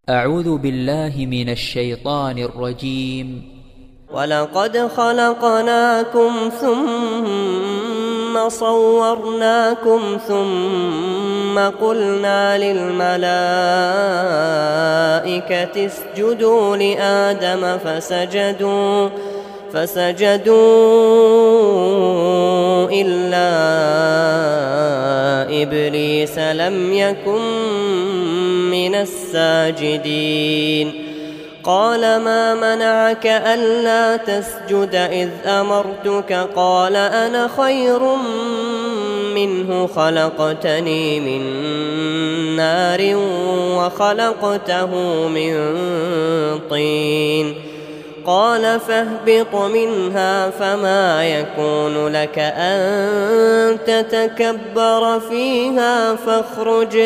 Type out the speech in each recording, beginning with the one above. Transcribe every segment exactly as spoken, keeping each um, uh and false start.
أعوذ بالله من الشيطان الرجيم. ولقد خلقناكم ثم صورناكم ثم قلنا للملائكة اسجدوا لآدم فسجدوا فسجدوا إلا إبليس لم يكن من الساجدين. قال ما منعك ألا تسجد إذ أمرتك؟ قال أنا خير منه خلقتني من نار وخلقته من طين. قال فاهبط منها فما يكون لك أن تتكبر فيها فاخرج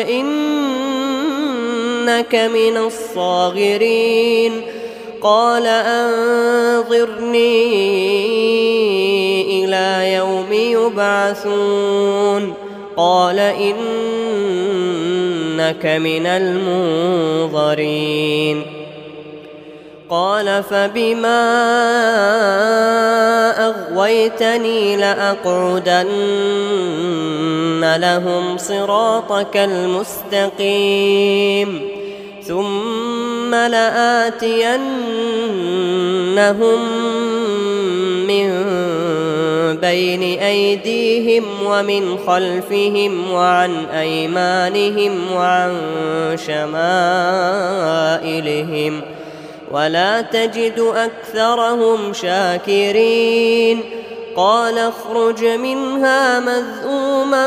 إنك من الصاغرين. قال أنظرني إلى يوم يبعثون. قال إنك من المنظرين. قال فبما أغويتني لأقعدن لهم صراطك المستقيم ثم لآتينهم من بين أيديهم ومن خلفهم وعن أيمانهم وعن شمائلهم ولا تجد أكثرهم شاكرين. قال اخرج منها مذءوما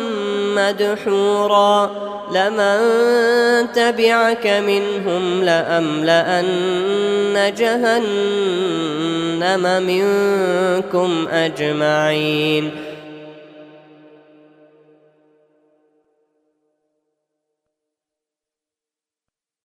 مدحورا لمن تبعك منهم لأملأن جهنم منكم أجمعين.